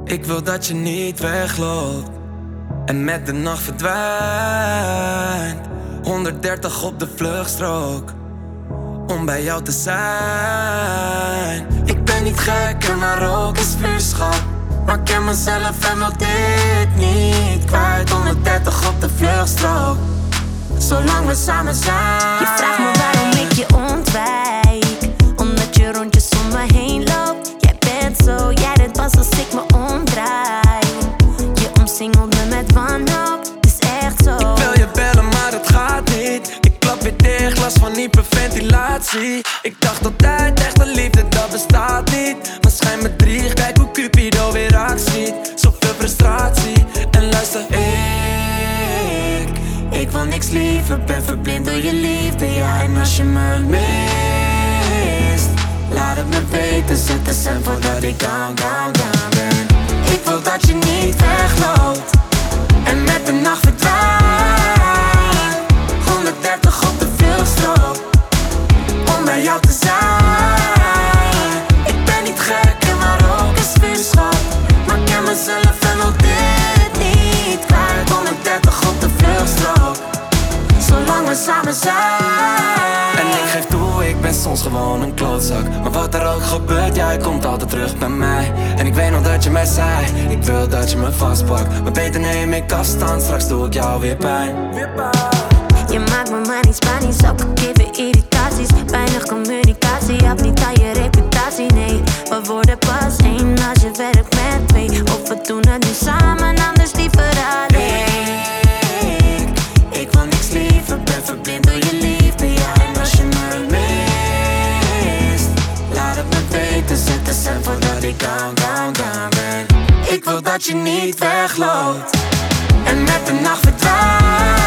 Ik wil dat je niet wegloopt en met de nacht verdwijnt. 130 op de vluchtstrook om bij jou te zijn. Ik ben niet gek en maar ook is vuurschap, maar ik ken mezelf en wil dit niet kwijt. 130 op de vluchtstrook, zolang we samen zijn. Je vraagt me waarom ik je ontwijk, omdat je rondjes om me heen loopt. Jij bent zo, jij bent pas als ik me omdraai. Je omsingelt me met wanhoop, het is echt zo. Ik wil je bellen maar het gaat niet. Ik klap weer dicht, last van hyperventilatie. Ik dacht altijd echte liefde dat bestaat niet, maar schijn me drie, kijk hoe Cupido weer actie. Zoveel frustratie en luister, ik wil niks liever, ben verblind door je liefde. Ja, en als je me mist, laat het me weten, zet de cent voordat ik down ben. Ik wil dat je niet wegloopt en met de nacht verdwijnt. 130 op de vluchtstrook om bij jou te zijn. Ik ben niet gek en maar ook is vuurschap, maar ik ken mezelf en wil dit niet kwijt. 130 op de vluchtstrook, zolang we samen zijn. En ik geef toe, ik ben soms gewoon een klootzak, maar wat er ook gebeurt, jij komt altijd terug bij mij. En ik weet nog dat je mij zei, ik wil dat je me vastpakt, maar beter neem ik afstand, straks doe ik jou weer pijn. Je maakt me maar niet Spanisch, ook al geven irritaties. Weinig communicatie, helpt niet aan je reputatie, nee. We worden pas één als je werkt met twee, of we doen het nu samen, anders liever alleen. Ik wil niks liever, ben verblind door je liefde. Ja, en als je me mist, laat het me weten, zet de cent voordat ik down ben. Ik wil dat je niet wegloopt en met de nacht verdwijnt.